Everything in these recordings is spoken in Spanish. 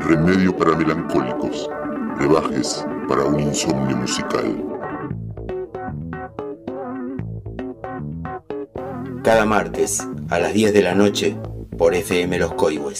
remedio para melancólicos, brebajes para un insomnio musical. Cada martes a las 10 de la noche por FM Los Coihues.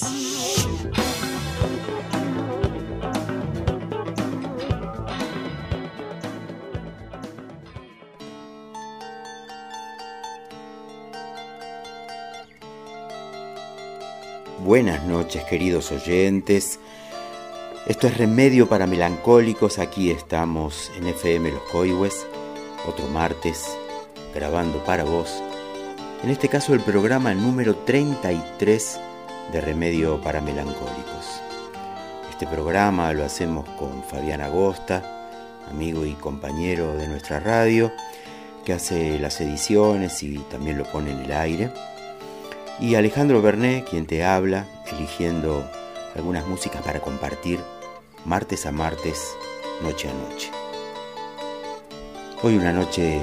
Buenas noches, queridos oyentes. Esto es Remedio para Melancólicos. Aquí estamos en FM Los Coihues, otro martes, grabando para vos. En este caso el programa número 33 de Remedio para Melancólicos. Este programa lo hacemos con Fabián Agosta, amigo y compañero de nuestra radio, que hace las ediciones y también lo pone en el aire. Y Alejandro Bernet, quien te habla, eligiendo algunas músicas para compartir martes a martes, noche a noche. Hoy una noche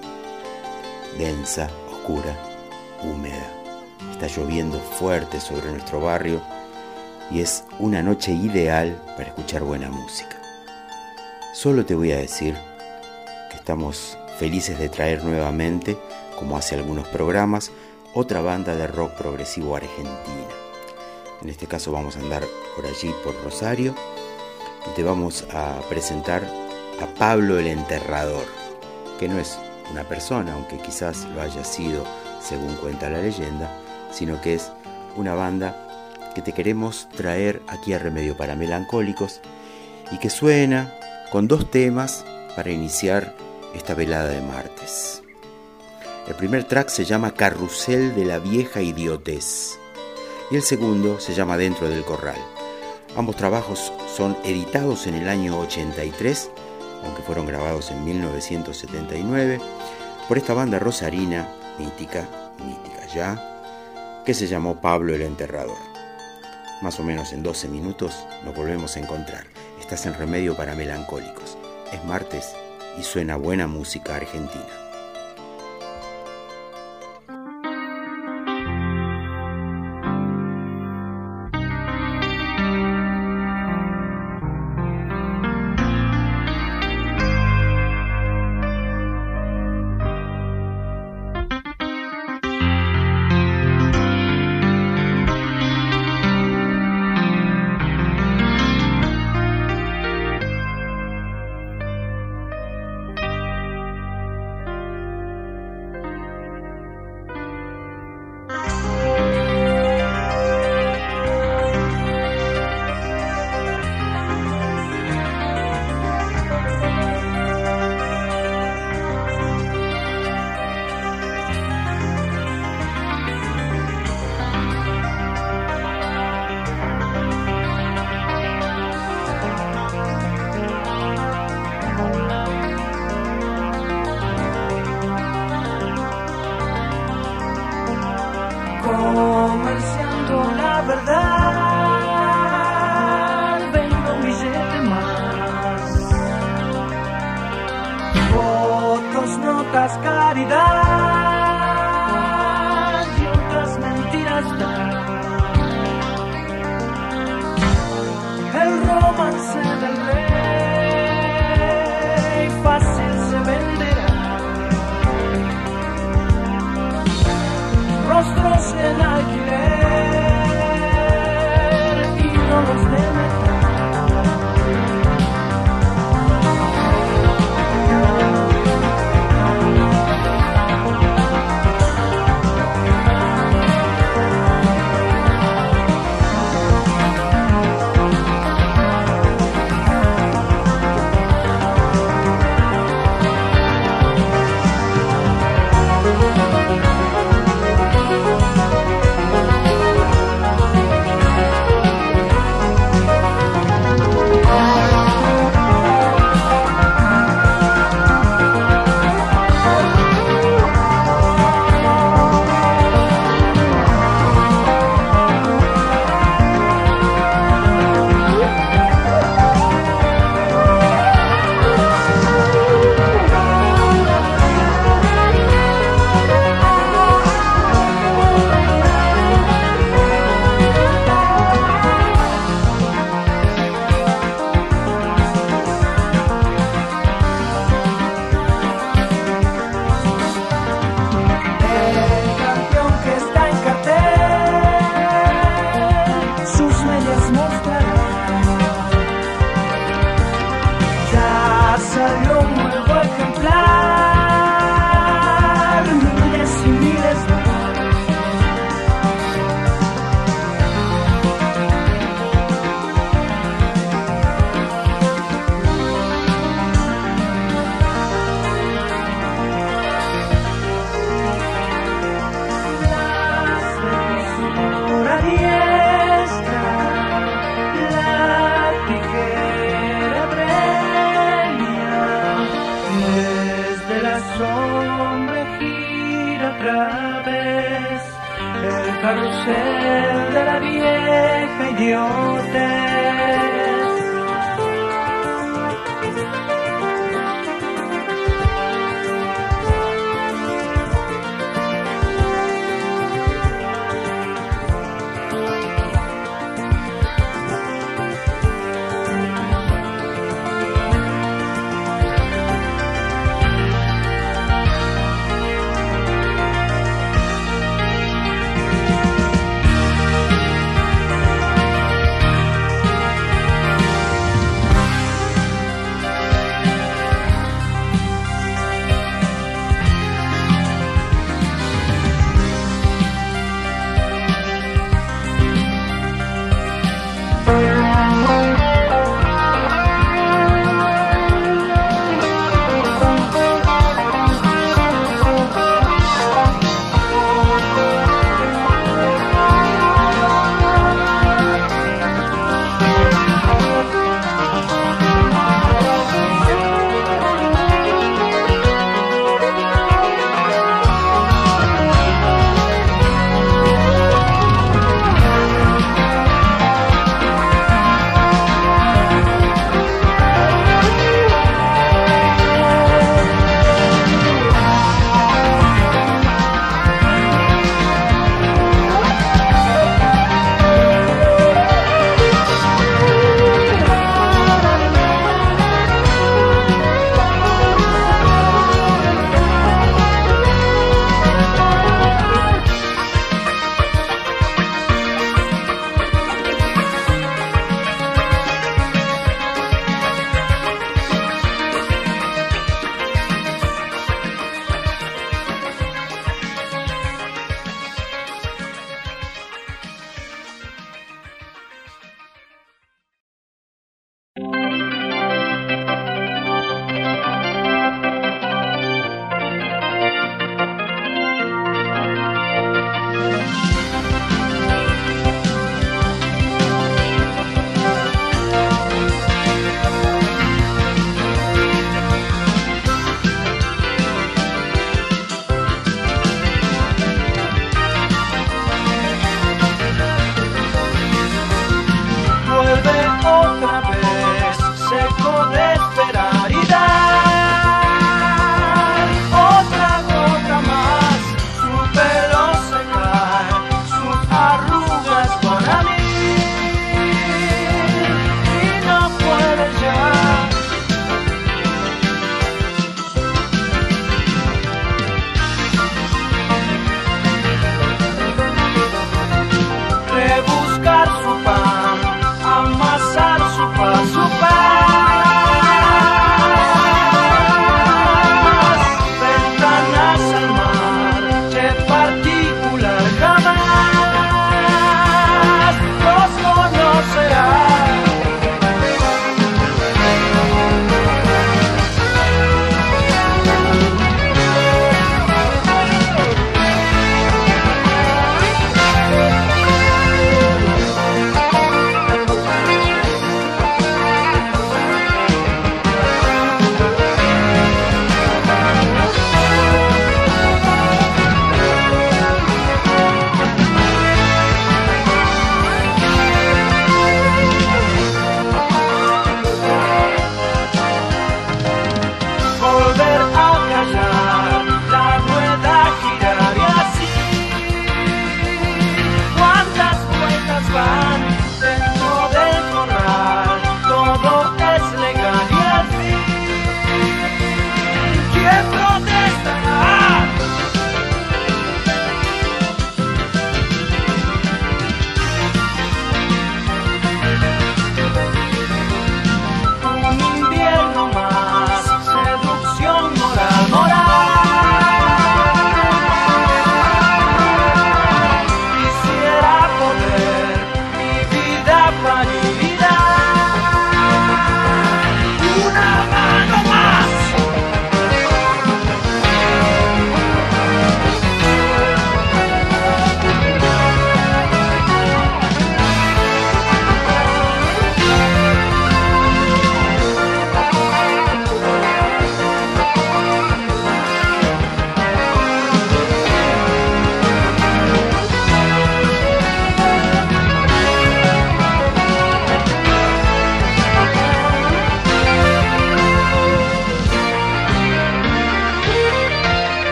densa, oscura, húmeda. Está lloviendo fuerte sobre nuestro barrio y es una noche ideal para escuchar buena música. Solo te voy a decir que estamos felices de traer nuevamente, como hace algunos programas, otra banda de rock progresivo argentina. En este caso vamos a andar por allí, por Rosario, y te vamos a presentar a Pablo el Enterrador, que no es una persona, aunque quizás lo haya sido según cuenta la leyenda, sino que es una banda que te queremos traer aquí a Remedio para Melancólicos y que suena con dos temas para iniciar esta velada de martes. El primer track se llama Carrusel de la Vieja Idiotez y el segundo se llama Dentro del Corral. Ambos trabajos son editados en el año 83, aunque fueron grabados en 1979, por esta banda rosarina, mítica ya, que se llamó Pablo el Enterrador. Más o menos en 12 minutos nos volvemos a encontrar. Estás en Remedio para Melancólicos. Es martes y suena buena música argentina. hombre gira otra vez el carrusel de la vieja idiotez.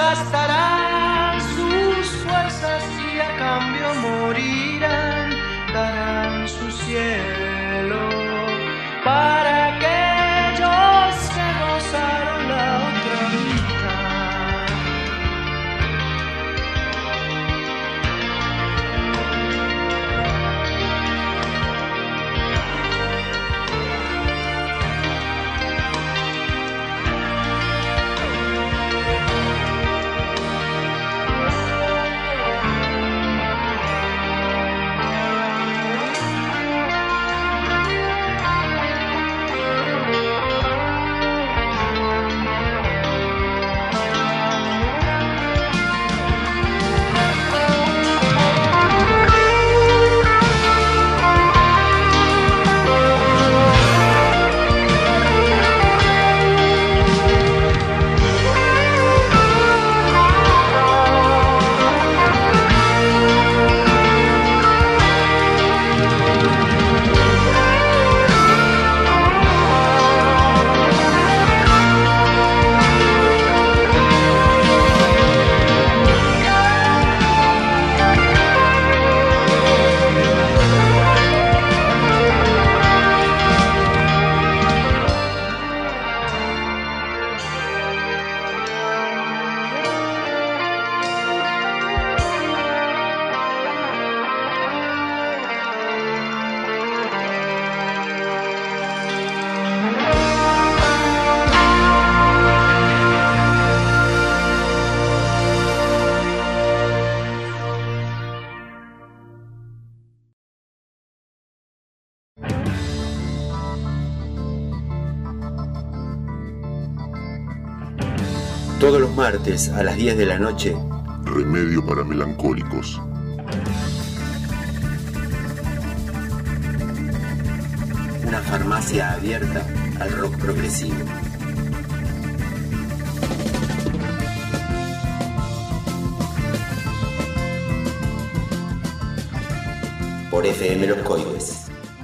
gastarán sus fuerzas y a cambio morirán, darán su cielo para aquellos que gozaron la otra mitad. Todos los martes a las 10 de la noche, Remedio para melancólicos. una farmacia abierta al rock progresivo. Por FM Los Coides.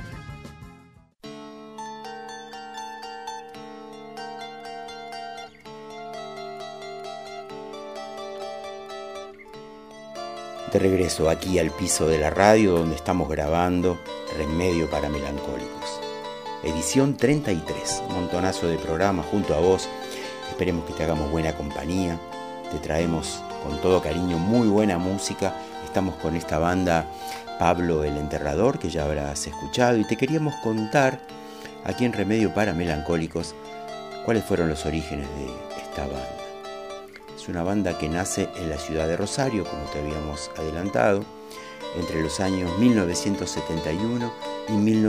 De regreso aquí al piso de la radio donde estamos grabando Remedio para Melancólicos. Edición 33, un montonazo de programas junto a vos. Esperemos que te hagamos buena compañía. Te traemos con todo cariño muy buena música. Estamos con esta banda Pablo el Enterrador, que ya habrás escuchado, y te queríamos contar aquí en Remedio para Melancólicos cuáles fueron los orígenes de esta banda. Es una banda que nace en la ciudad de Rosario, como te habíamos adelantado, entre los años 1971 y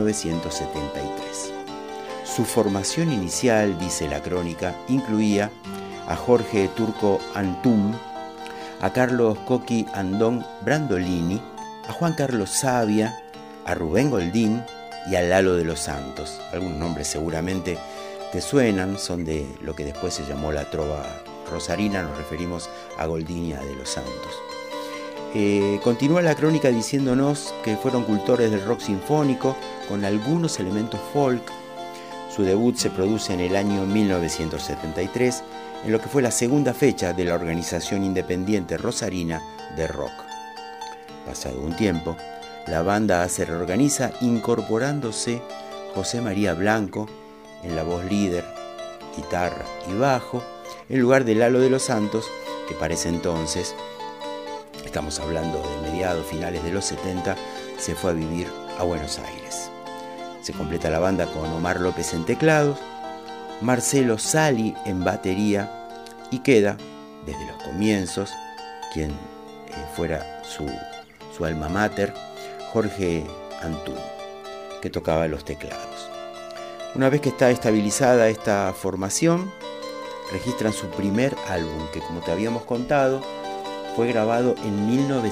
1973. Su formación inicial, dice la crónica, incluía a Jorge Turco Antum, a Carlos Coqui Andón Brandolini, a Juan Carlos Sabia, a Rubén Goldín y a Lalo de los Santos. Algunos nombres seguramente te suenan, son de lo que después se llamó la trova rosarina, nos referimos a Goldín y a de los Santos. Continúa la crónica diciéndonos que fueron cultores del rock sinfónico con algunos elementos folk. Su debut se produce en el año 1973, en lo que fue la segunda fecha de la organización independiente rosarina de rock. Pasado un tiempo, la banda se reorganiza incorporándose José María Blanco en la voz líder, guitarra y bajo, en lugar de Lalo de los Santos, que para ese entonces, estamos hablando de mediados, finales de los 70, se fue a vivir a Buenos Aires. Se completa la banda con Omar López en teclados, Marcelo Sali en batería y queda, desde los comienzos, quien fuera su alma mater, Jorge Antún, que tocaba los teclados. Una vez que está estabilizada esta formación, registran su primer álbum, que como te habíamos contado, fue grabado en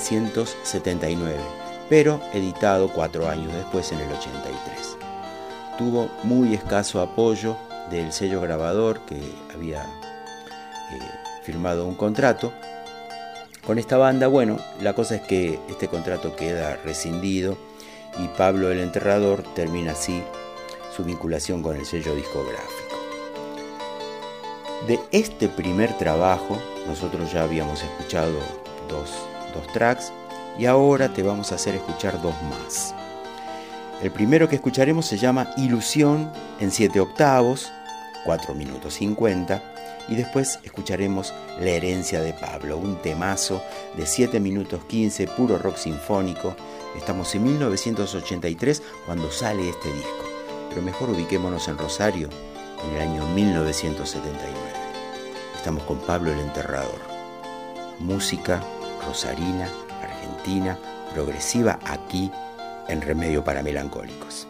1979, pero editado 4 años después, en el 83. Tuvo muy escaso apoyo del sello grabador, que había firmado un contrato con esta banda. Bueno, la cosa es que este contrato queda rescindido y Pablo el Enterrador termina así su vinculación con el sello discográfico. De este primer trabajo Nosotros ya habíamos escuchado dos tracks y ahora te vamos a hacer escuchar dos más. El primero que escucharemos se llama Ilusión en 7 octavos, 4 minutos 50, y después escucharemos La herencia de Pablo, un temazo de 7 minutos 15, puro rock sinfónico. Estamos en 1983 cuando sale este disco, pero mejor ubiquémonos en Rosario en el año 1979. Estamos con Pablo el Enterrador. Música rosarina, argentina, progresiva, aquí en Remedio para Melancólicos.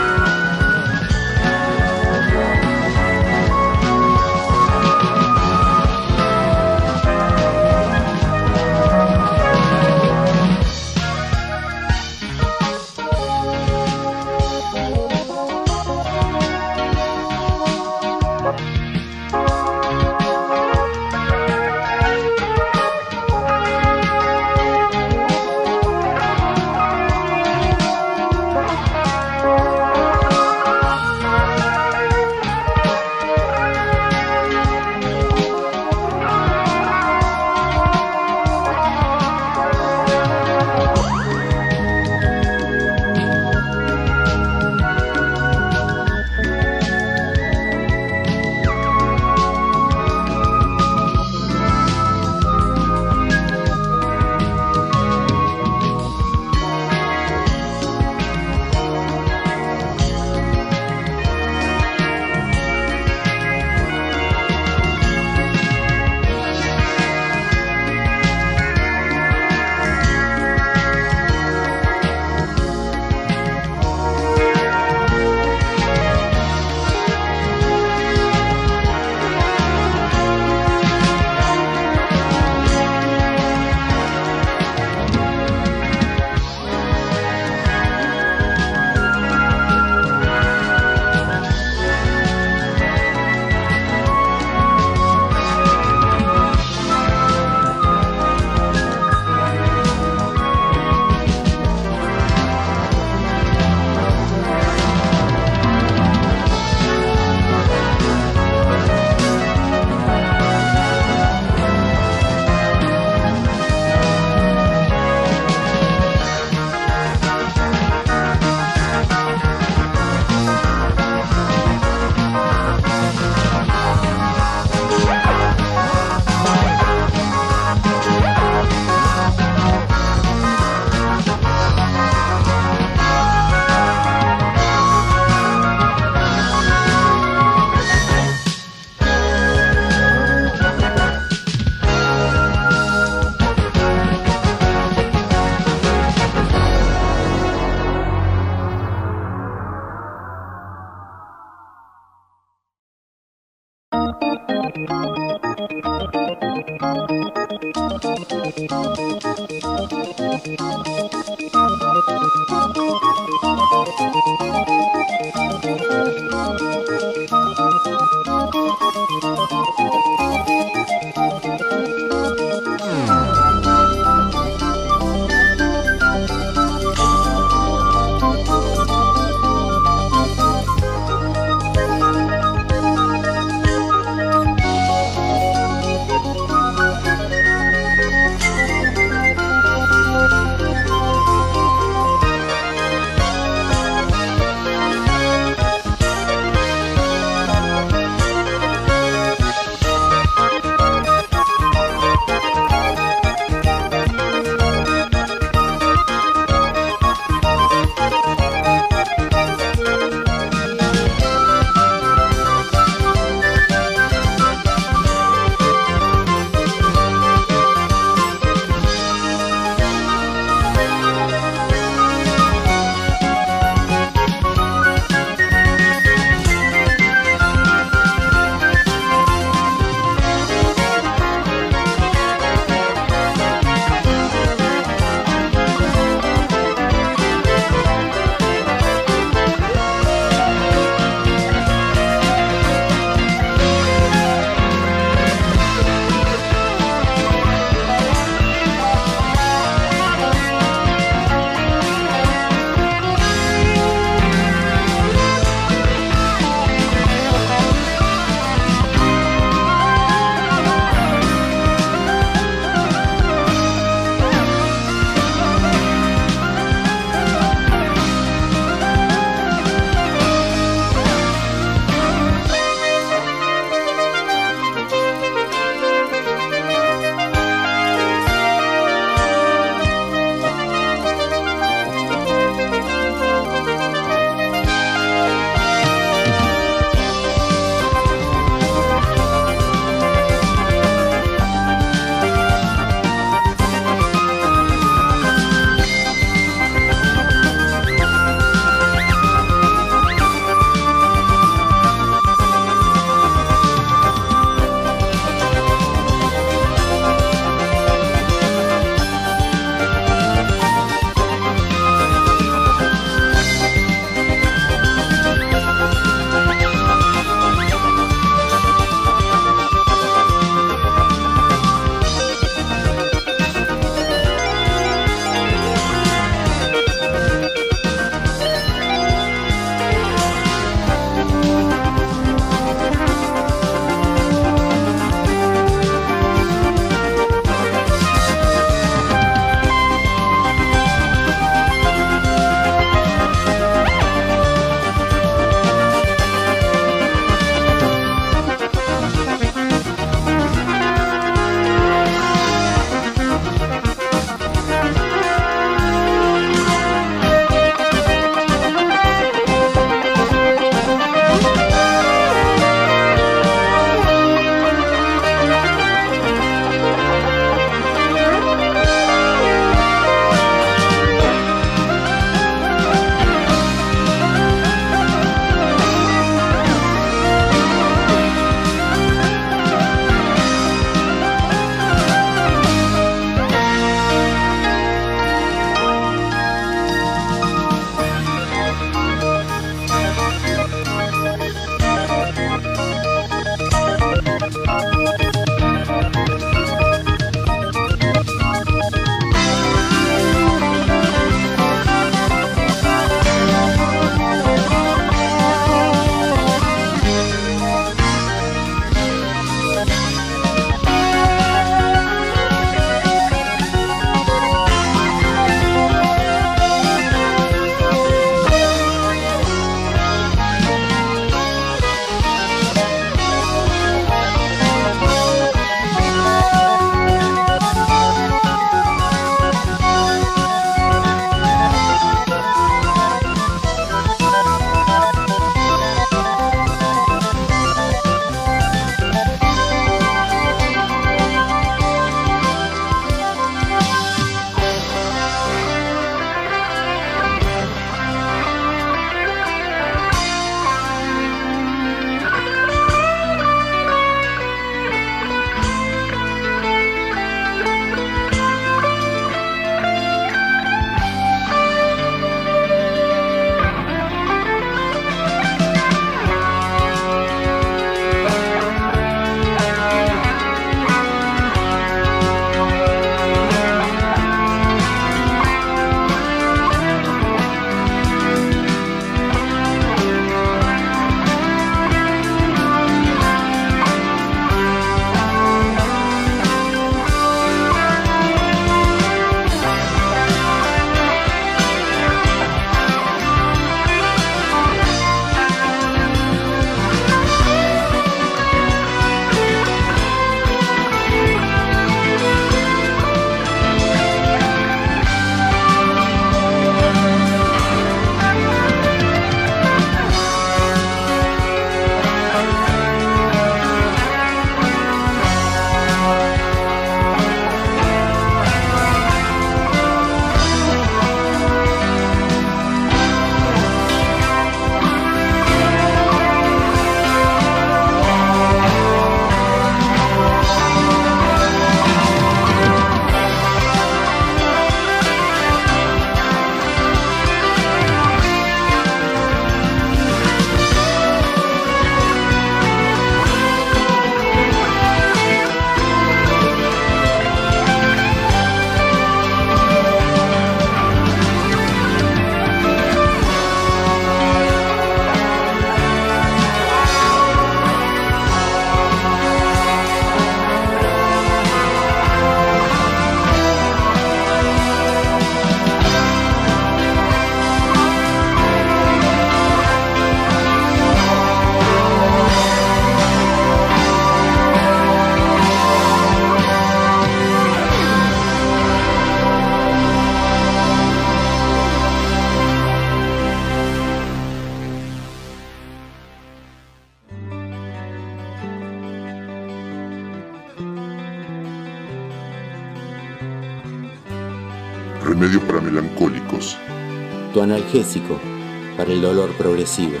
remedio para melancólicos. Tu analgésico para el dolor progresivo.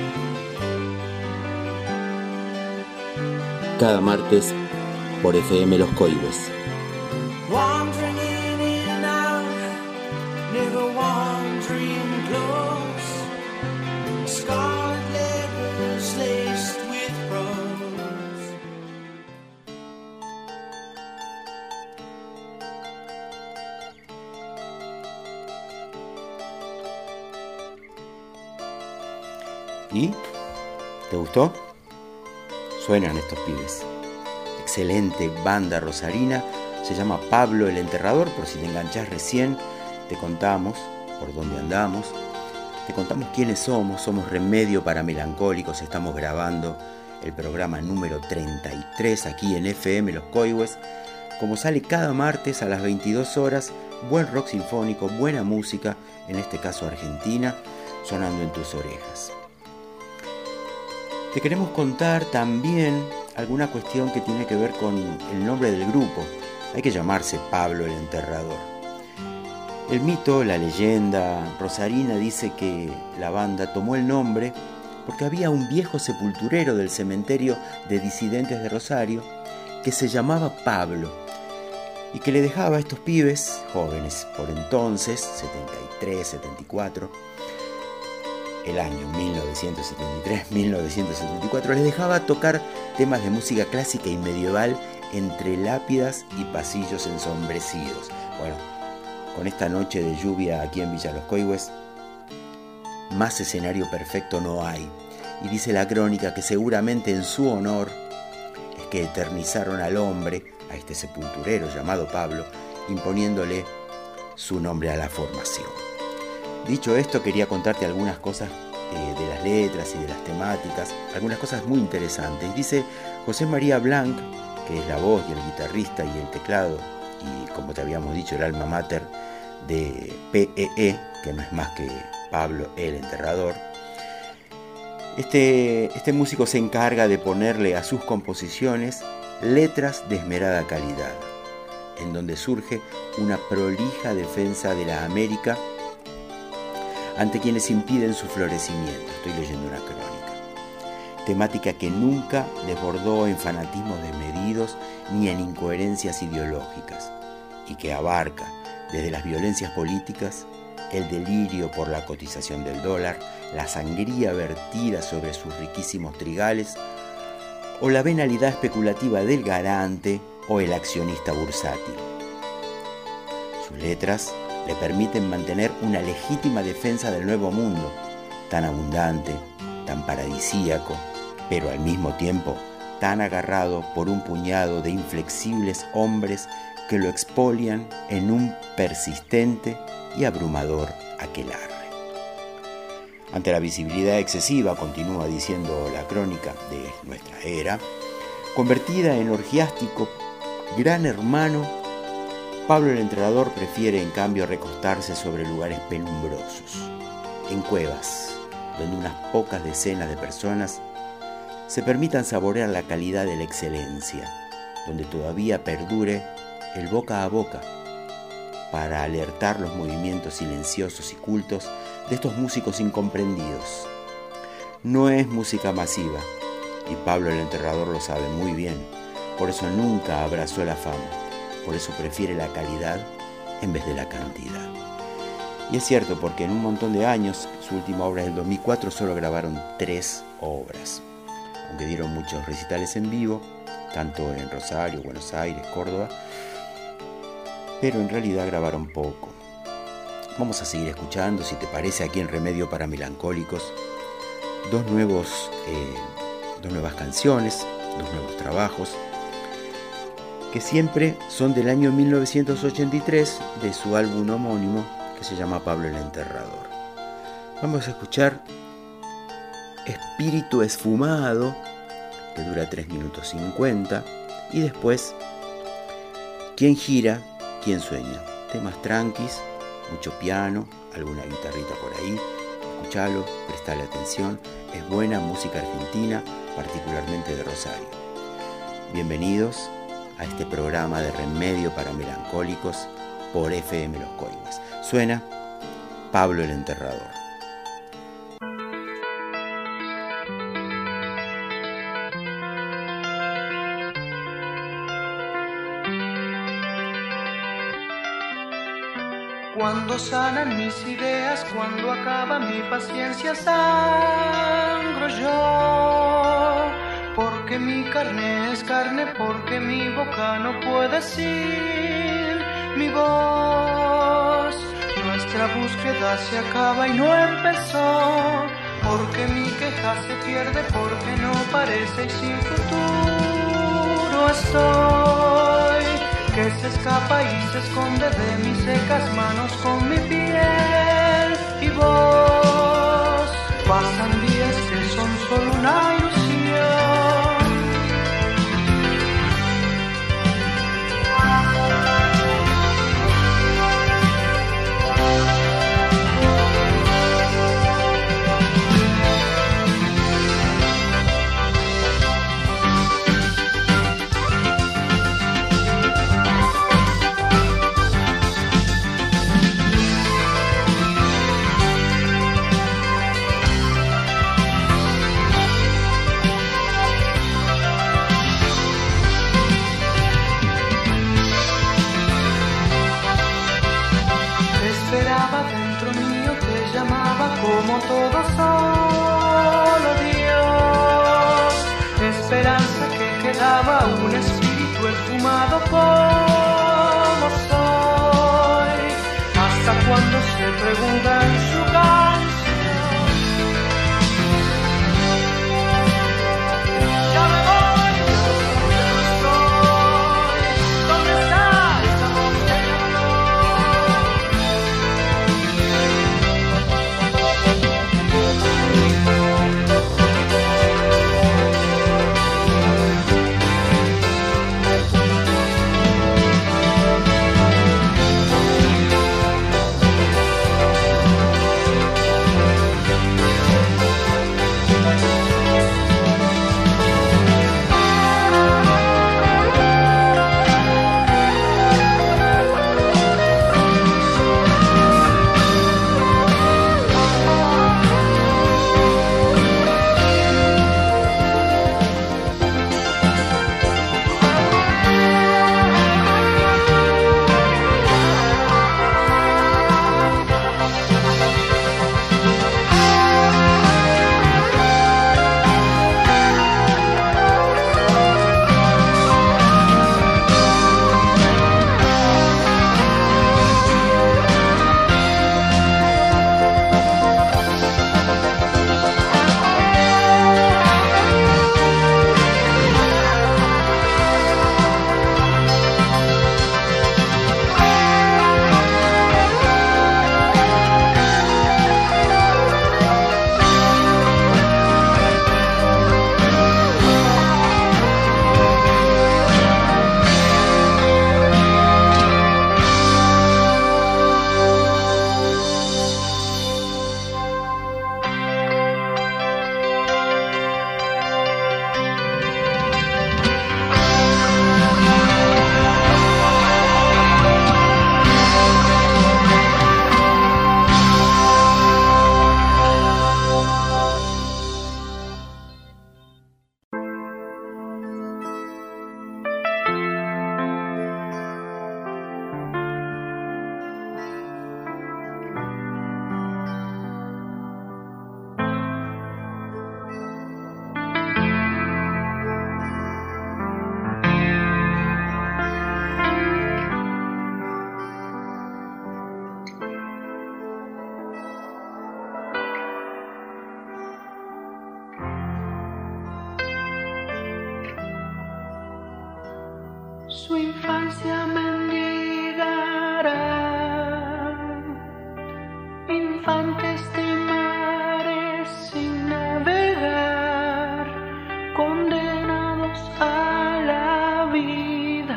Cada martes por FM Los Coihues. Wandering in and out, never wandering close. Scarlet letters laced with rose. ¿Y? ¿Te gustó? Suenan estos pibes. Excelente banda rosarina. Se llama Pablo el Enterrador. Por si te enganchás recién, te contamos por dónde andamos. Te contamos quiénes somos. Somos Remedio para Melancólicos. Estamos grabando el programa número 33 aquí en FM Los Coihues. Como sale cada martes a las 22 horas, buen rock sinfónico, buena música, en este caso argentina, sonando en tus orejas. Te queremos contar también alguna cuestión que tiene que ver con el nombre del grupo. Hay que llamarse Pablo el Enterrador. El mito, la leyenda rosarina dice que la banda tomó el nombre porque había un viejo sepulturero del cementerio de disidentes de Rosario que se llamaba Pablo y que le dejaba a estos pibes, jóvenes por entonces, 73, 74, el año 1973-1974, les dejaba tocar temas de música clásica y medieval entre lápidas y pasillos ensombrecidos. Bueno, con esta noche de lluvia aquí en Villa Los Coihues, más escenario perfecto no hay. Y dice la crónica que seguramente en su honor es que eternizaron al hombre, a este sepulturero llamado Pablo, imponiéndole su nombre a la formación. Dicho esto, quería contarte algunas cosas de las letras y de las temáticas, algunas cosas muy interesantes. Dice José María Blanc, que es la voz y el guitarrista y el teclado, y como te habíamos dicho, el alma mater de PEE, que no es más que Pablo el Enterrador. Este músico se encarga de ponerle a sus composiciones letras de esmerada calidad, en donde surge una prolija defensa de la América ante quienes impiden su florecimiento. Estoy leyendo una crónica. Temática que nunca desbordó en fanatismos desmedidos ni en incoherencias ideológicas, y que abarca desde las violencias políticas, el delirio por la cotización del dólar, la sangría vertida sobre sus riquísimos trigales, o la venalidad especulativa del garante o el accionista bursátil. Sus letras le permiten mantener una legítima defensa del nuevo mundo, tan abundante, tan paradisíaco, pero al mismo tiempo tan agarrado por un puñado de inflexibles hombres que lo expolian en un persistente y abrumador aquelarre. Ante la visibilidad excesiva, continúa diciendo la crónica de nuestra era, convertida en orgiástico gran hermano, Pablo el Enterrador prefiere en cambio recostarse sobre lugares penumbrosos, en cuevas, donde unas pocas decenas de personas se permitan saborear la calidad de la excelencia, donde todavía perdure el boca a boca, para alertar los movimientos silenciosos y cultos de estos músicos incomprendidos. No es música masiva, y Pablo el Enterrador lo sabe muy bien, por eso nunca abrazó la fama, por eso prefiere la calidad en vez de la cantidad. Y es cierto, porque en un montón de años, su última obra es del 2004, solo grabaron 3 obras, aunque dieron muchos recitales en vivo, tanto en Rosario, Buenos Aires, Córdoba, pero en realidad grabaron poco. Vamos a seguir escuchando, si te parece, aquí en Remedio para Melancólicos, dos nuevas canciones, 2 nuevos trabajos, que siempre son del año 1983, de su álbum homónimo, que se llama Pablo el Enterrador. Vamos a escuchar Espíritu Esfumado, que dura 3 minutos 50, y después ¿Quién gira? ¿Quién sueña? Temas tranquis, mucho piano, alguna guitarrita por ahí. Escuchalo, prestale atención, es buena música argentina, particularmente de Rosario. Bienvenidos a este programa de Remedio para Melancólicos por FM Los Coihues. Suena Pablo el Enterrador. Cuando sanan mis ideas, cuando acaba mi paciencia, sangro yo. Porque mi carne es carne, porque mi boca no puede decir mi voz. Nuestra búsqueda se acaba y no empezó. Porque mi queja se pierde, porque no parece y sin futuro estoy. Que se escapa y se esconde de mis secas manos con mi piel y voz. Pasan días que son solo una ilusión. Como todo solo Dios, esperanza que quedaba, un espíritu esfumado como soy. Hasta cuando se pregunta en su canción, ya me voy, ya no estoy. ¿Dónde está esa voz que me habló? Su infancia mendigará, infantes de mares sin navegar, condenados a la vida,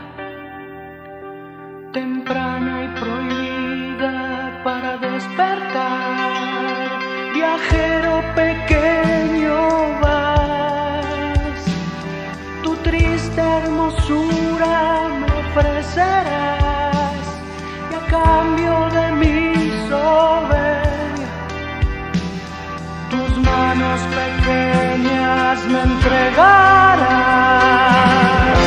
temprana y prohibida para despertar. Viajero pequeño vas, tu triste hermosura me ofrecerás, y a manos pequeñas me entregarán.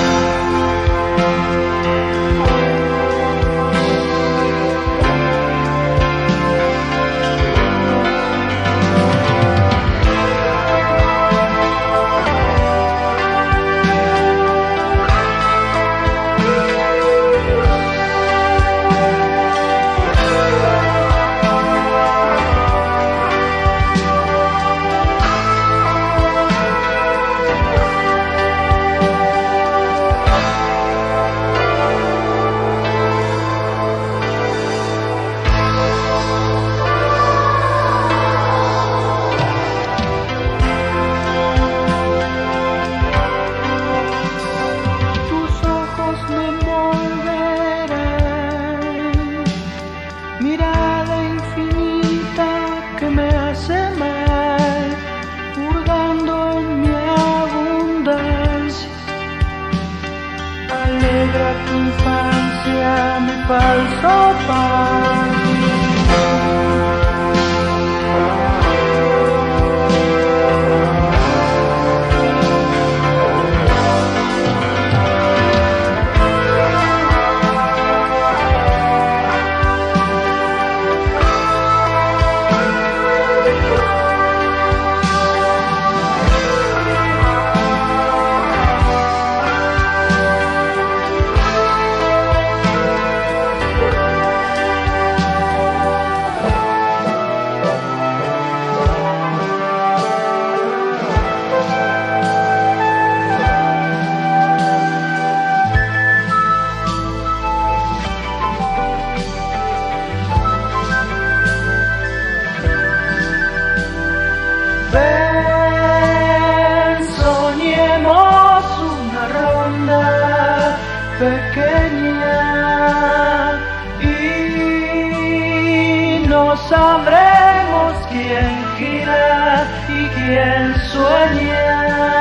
Sabremos quién gira y quién sueña.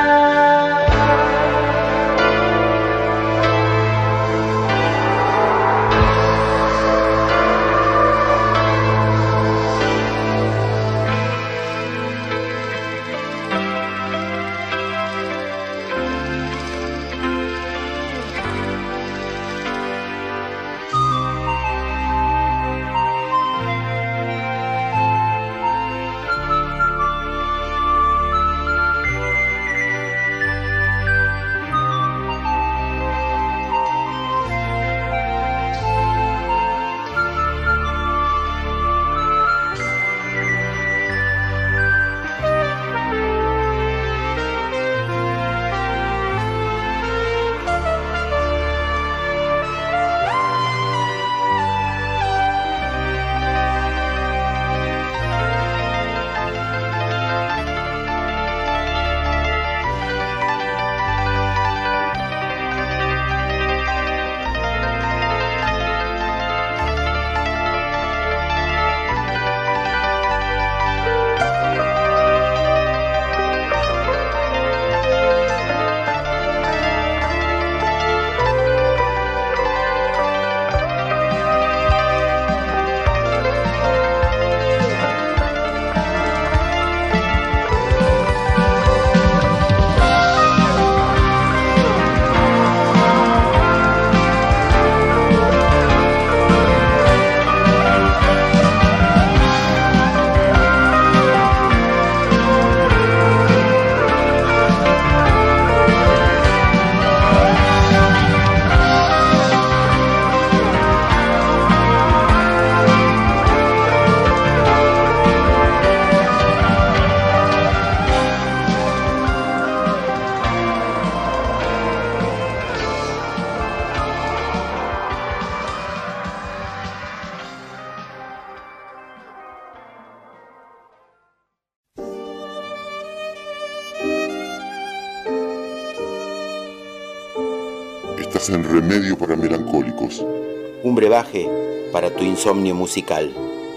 Estás en Remedio para Melancólicos. Un brebaje para tu insomnio musical.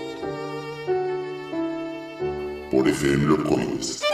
Por FM Los Códigos.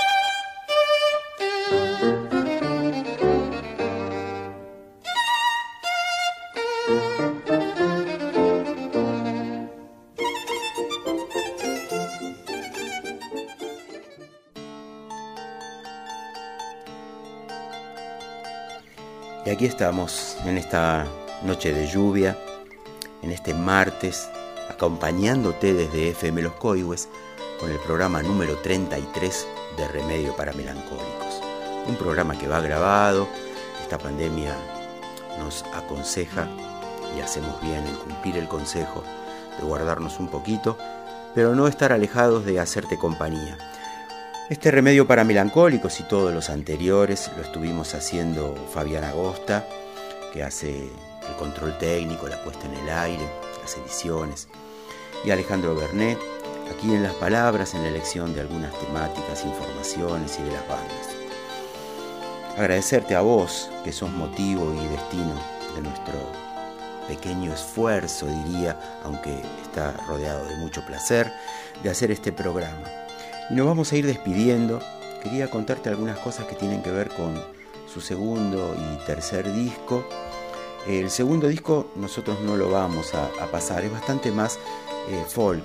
Y aquí estamos en esta noche de lluvia, en este martes, acompañándote desde FM Los Coihues con el programa número 33 de Remedio para Melancólicos. Un programa que va grabado. Esta pandemia nos aconseja y hacemos bien en cumplir el consejo de guardarnos un poquito, pero no estar alejados de hacerte compañía. Este Remedio para Melancólicos y todos los anteriores lo estuvimos haciendo Fabián Agosta, que hace el control técnico, la puesta en el aire, las ediciones, y Alejandro Bernet, aquí en las palabras, en la elección de algunas temáticas, informaciones y de las bandas. Agradecerte a vos, que sos motivo y destino de nuestro pequeño esfuerzo, diría, aunque está rodeado de mucho placer, de hacer este programa. Y nos vamos a ir despidiendo. Quería contarte algunas cosas que tienen que ver con su segundo y tercer disco. El segundo disco nosotros no lo vamos a pasar, es bastante más folk,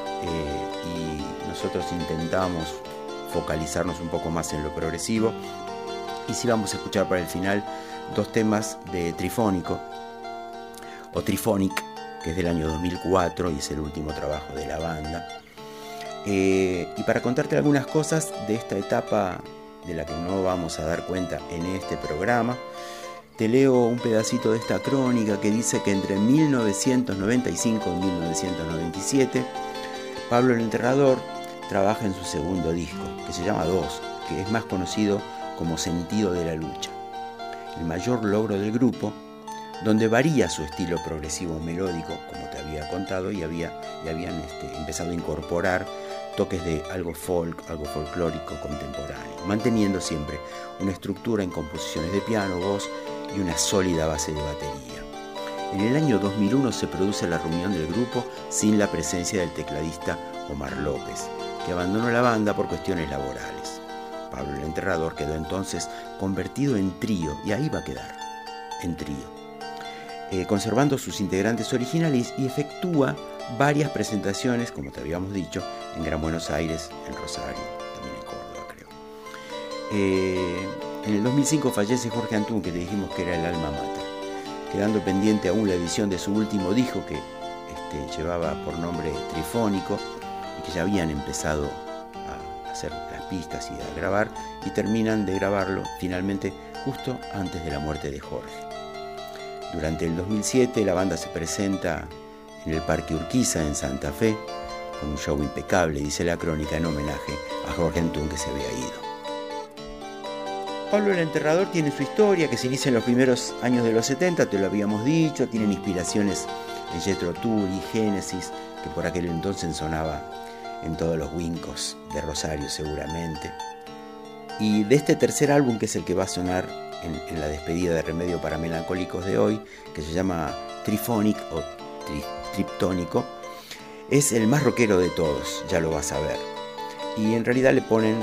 y nosotros intentamos focalizarnos un poco más en lo progresivo. Y sí vamos a escuchar para el final 2 temas de Trifónico, o Trifonic, que es del año 2004 y es el último trabajo de la banda. Y para contarte algunas cosas de esta etapa de la que no vamos a dar cuenta en este programa, te leo un pedacito de esta crónica que dice que entre 1995 y 1997 Pablo el Enterrador trabaja en su segundo disco, que se llama 2, que es más conocido como Sentido de la Lucha, el mayor logro del grupo, donde varía su estilo progresivo melódico, como te había contado, y habían empezado a incorporar toques de algo folk, algo folclórico contemporáneo, manteniendo siempre una estructura en composiciones de piano, voz y una sólida base de batería. En el año 2001 se produce la reunión del grupo sin la presencia del tecladista Omar López, que abandonó la banda por cuestiones laborales. Pablo el Enterrador quedó entonces convertido en trío, y ahí va a quedar, en trío, conservando sus integrantes originales, y efectúa varias presentaciones, como te habíamos dicho, en Gran Buenos Aires, en Rosario, también en Córdoba, creo. En el 2005 fallece Jorge Antún, que te dijimos que era el alma mater, quedando pendiente aún la edición de su último disco, que llevaba por nombre Trifónico, y que ya habían empezado a hacer las pistas y a grabar, y terminan de grabarlo finalmente justo antes de la muerte de Jorge. Durante el 2007 la banda se presenta en el Parque Urquiza en Santa Fe con un show impecable, dice la crónica, en homenaje a Jorge Antún, que se había ido. Pablo el Enterrador tiene su historia, que se inicia en los primeros años de los 70, te lo habíamos dicho, tienen inspiraciones en Jethro Tull y Génesis, que por aquel entonces sonaba en todos los wincos de Rosario seguramente. Y de este tercer álbum, que es el que va a sonar en la despedida de Remedio para Melancólicos de hoy, que se llama Trifonic o Triptónico, es el más rockero de todos, ya lo vas a ver. Y en realidad le ponen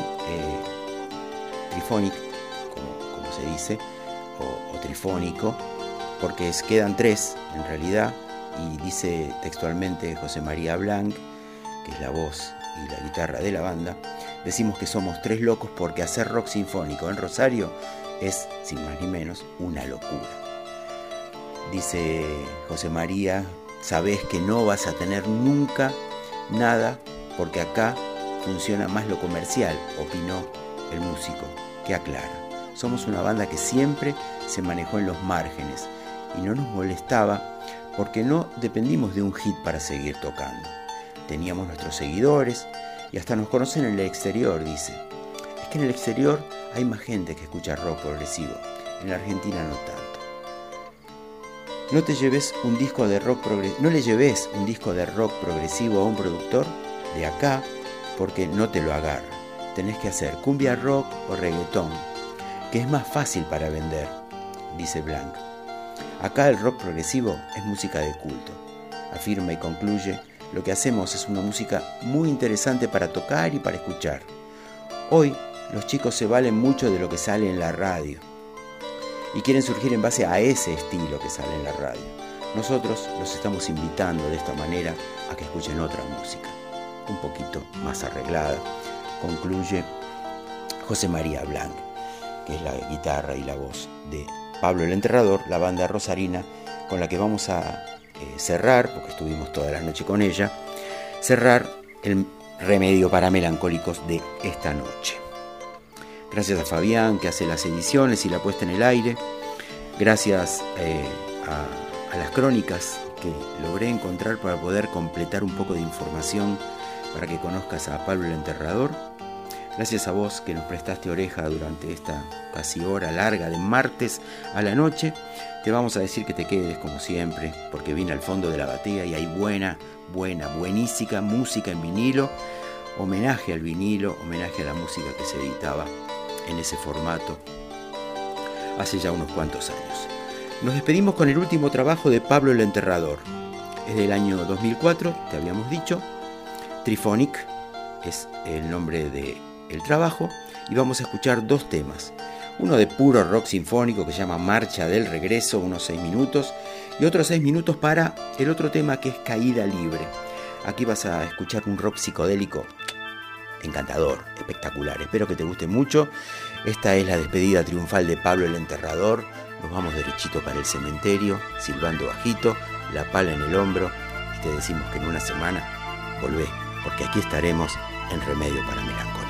Trifonic, como se dice, o Trifónico, porque quedan 3 en realidad, y dice textualmente José María Blanc, que es la voz y la guitarra de la banda: decimos que somos 3 locos porque hacer rock sinfónico en Rosario es, sin más ni menos, una locura. Dice José María: sabés que no vas a tener nunca nada porque acá funciona más lo comercial, opinó el músico, que aclara: somos una banda que siempre se manejó en los márgenes y no nos molestaba porque no dependimos de un hit para seguir tocando. Teníamos nuestros seguidores y hasta nos conocen en el exterior, dice. Es que en el exterior hay más gente que escucha rock progresivo, en la Argentina no tanto. No le lleves un disco de rock progresivo a un productor de acá porque no te lo agarra. Tenés que hacer cumbia rock o reggaetón, que es más fácil para vender, dice Blanc. Acá el rock progresivo es música de culto, afirma y concluye: lo que hacemos es una música muy interesante para tocar y para escuchar. Hoy los chicos se valen mucho de lo que sale en la radio y quieren surgir en base a ese estilo que sale en la radio. Nosotros los estamos invitando de esta manera a que escuchen otra música, un poquito más arreglada, concluye José María Blanc, que es la guitarra y la voz de Pablo el Enterrador, la banda rosarina con la que vamos a cerrar, porque estuvimos toda la noche con ella, cerrar el remedio para melancólicos de esta noche. Gracias a Fabián, que hace las ediciones y la puesta en el aire. Gracias a las crónicas que logré encontrar para poder completar un poco de información para que conozcas a Pablo el Enterrador. Gracias a vos que nos prestaste oreja durante esta casi hora larga de martes a la noche. Te vamos a decir que te quedes como siempre, porque vine al fondo de la batea y hay buenísima música en vinilo, homenaje al vinilo, homenaje a la música que se editaba en ese formato hace ya unos cuantos años. Nos despedimos con el último trabajo de Pablo el Enterrador. Es del año 2004, te habíamos dicho. Triphonic es el nombre del trabajo y vamos a escuchar dos temas. Uno de puro rock sinfónico que se llama Marcha del Regreso, unos 6 minutos, y otros 6 minutos para el otro tema que es Caída Libre. Aquí vas a escuchar un rock psicodélico encantador, espectacular. Espero que te guste mucho. Esta es la despedida triunfal de Pablo el Enterrador. Nos vamos derechito para el cementerio, silbando bajito, la pala en el hombro, y te decimos que en una semana volvé, porque aquí estaremos en Remedio para Melancólicos.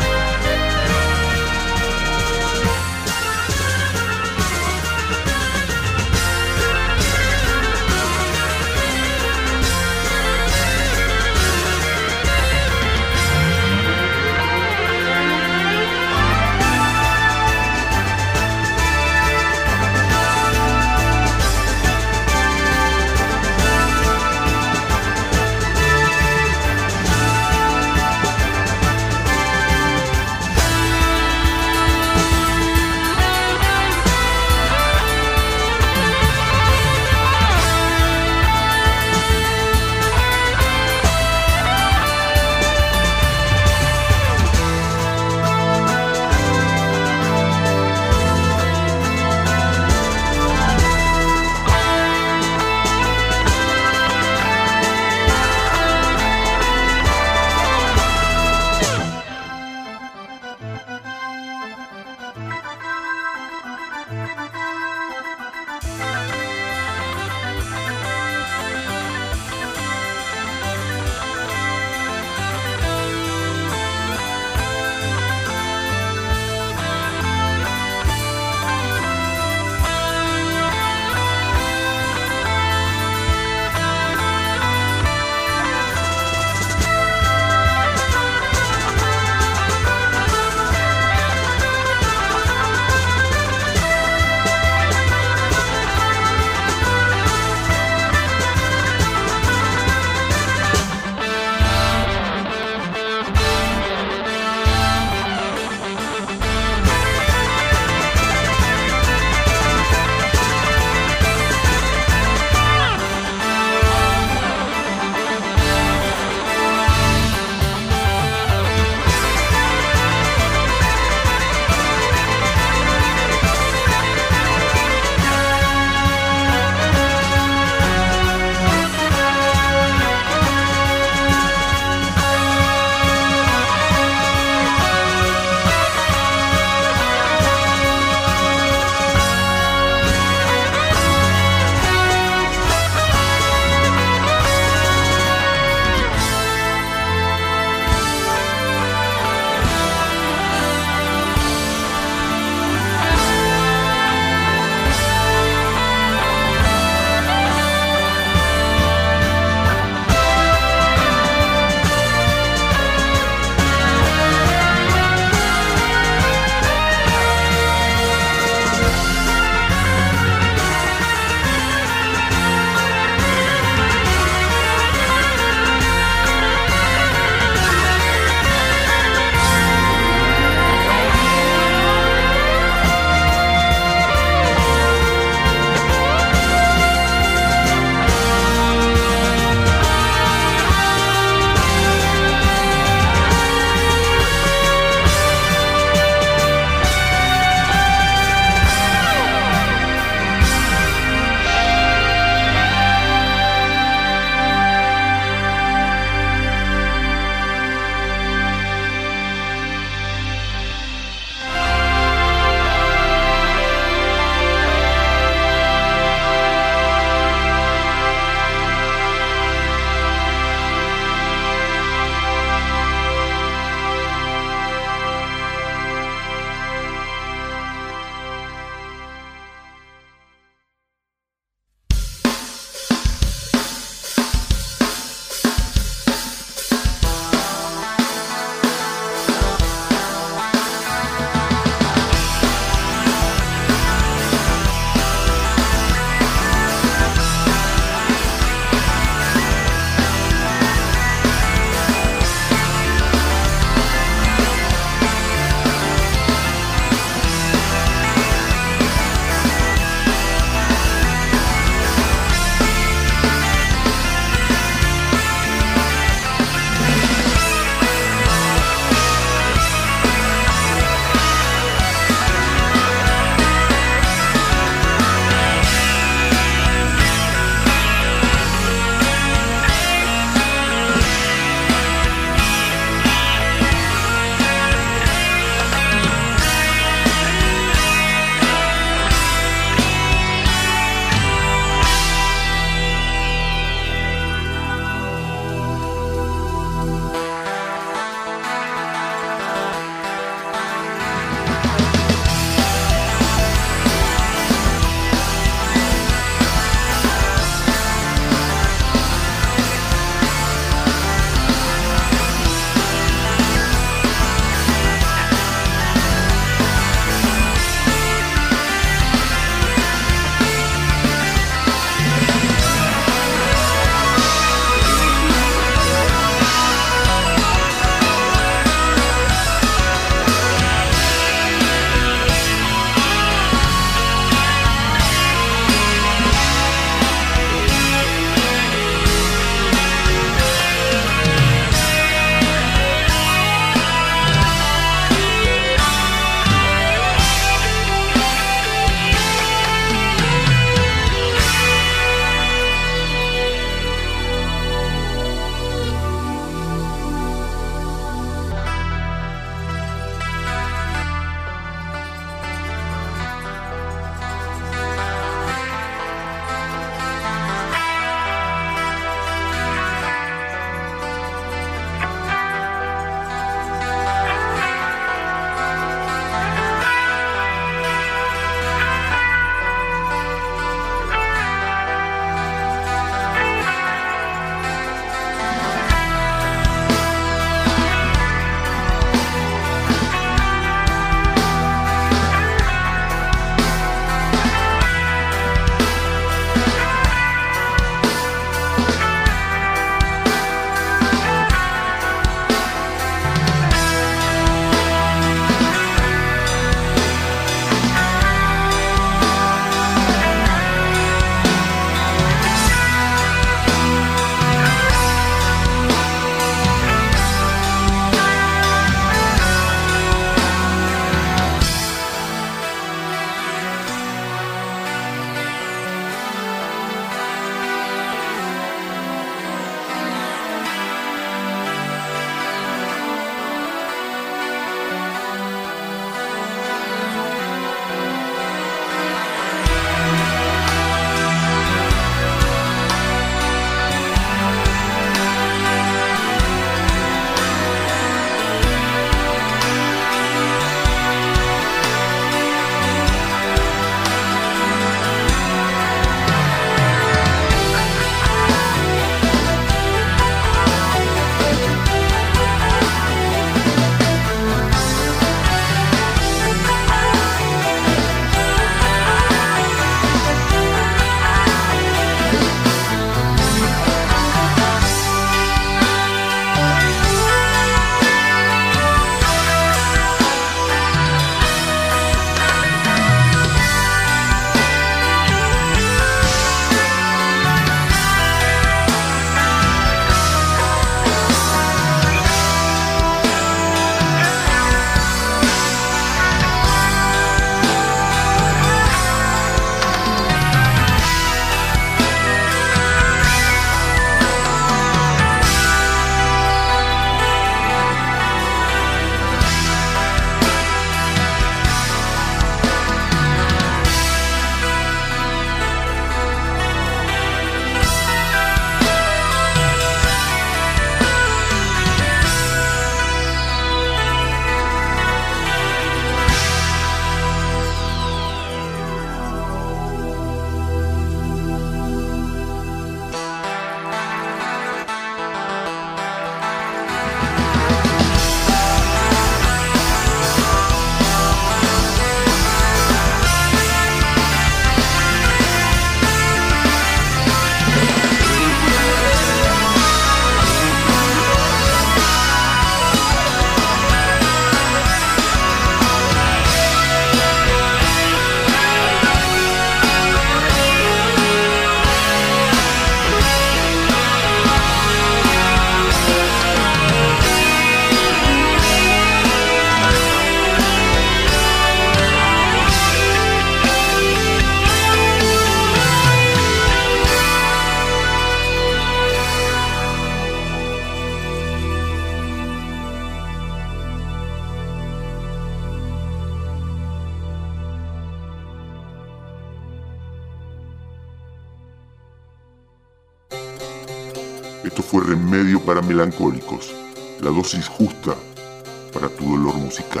Esto fue Remedio para Melancólicos, la dosis justa para tu dolor musical.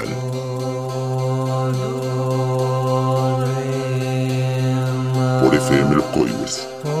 Por FM Los Coibes.